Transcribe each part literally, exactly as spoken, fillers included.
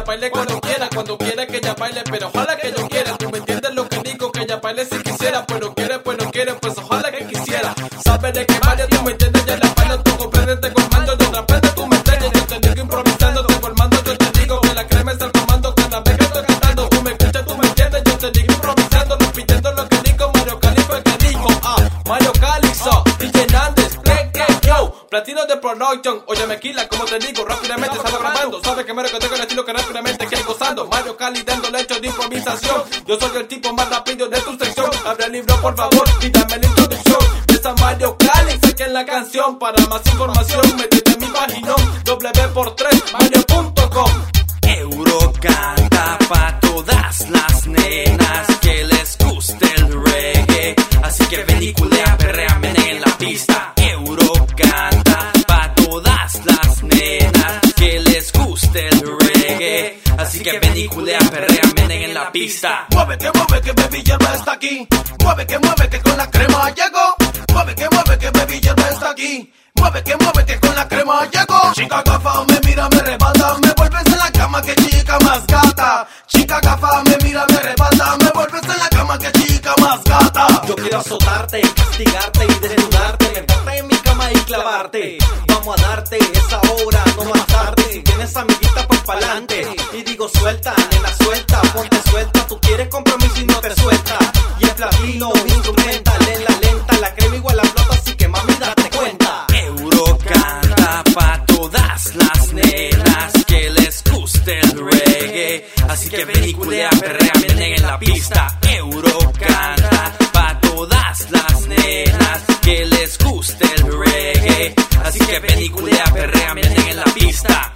baile cuando quiera, cuando quiera que ella baile, pero ojalá que yo quiera. Tú me entiendes lo que digo, que ella baile si quisiera, pues no quiere, pues no quiere, pues ojalá que quisiera. Sabes de que baile, tú me entiendes, ya la bailo, tú comprendes, te colmando, yo de repente tú me enseñas, yo te digo improvisando, te colmando, yo te digo que la crema es el comando, cada vez que estoy cantando, tú me escuchas, tú me entiendes, yo te digo improvisando, no pidiendo lo que digo, Mario Cali fue el que dijo, ah, Mario Calixo, D J Nández, Play que yo, Platino de Production, oye Mequila, como te digo, rápidamente salgo grabando, sabes que me tengo el estilo que rápidamente quiero gozando, Mario Cali dándole hecho de improvisación, yo soy el tipo más rápido de tu sección, abre el libro por favor y dame la introducción, de San Mario Cali, sé que en la canción, para más información, métete en mi paginón, w por tres, mario punto com. Euro canta pa' todas las nenas que les guste el reggae, así que ven y culea, perrea, menea en la pista. Euro canta pa' todas las nenas que les guste el reggae, así que ven y culea, perrea, menea en la pista. Mueve que mueve que Baby Yerba está aquí, mueve que mueve que con la crema llegó, mueve que mueve que Baby Yerba está aquí, mueve que mueve que con la crema llegó. Chica gafa me mira, me arrebata, me vuelves en la cama, que chica más gata. Chica gafa me mira, me arrebata, me vuelves en la cama, que chica más gata. Yo quiero azotarte, castigarte y desnudarte, meterte en mi cama y clavarte. Vamos a darte esa hora, no más tarde. Si tienes amiguita pues pa'lante, y digo suelta, nena suelta, ponte suelta. Tú quieres compromiso y no te suelta, y el platino mi instrumental en la lenta, la crema igual la flota, así que mami date cuenta. Euro canta pa' todas las nenas que les guste el reggae, así que ven y culea, perrea, menea en la pista. Euro canta pa' todas las nenas que les guste el reggae, así que ven y culea, perrea, menea en la pista.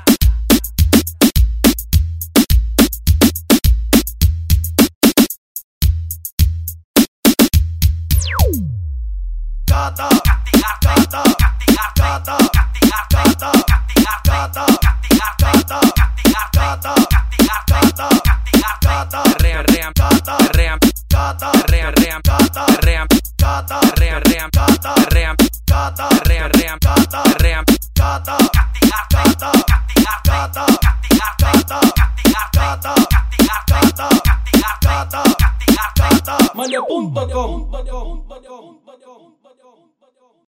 Gata, gata, gata, gata, gata, gata, gata, gata, gata, Perrea, perrea, gata, perrea, gata, perrea, perrea, gata, perrea, gata, perrea, perrea, gata, perrea, gata, perrea, perrea, gata, perrea. gata,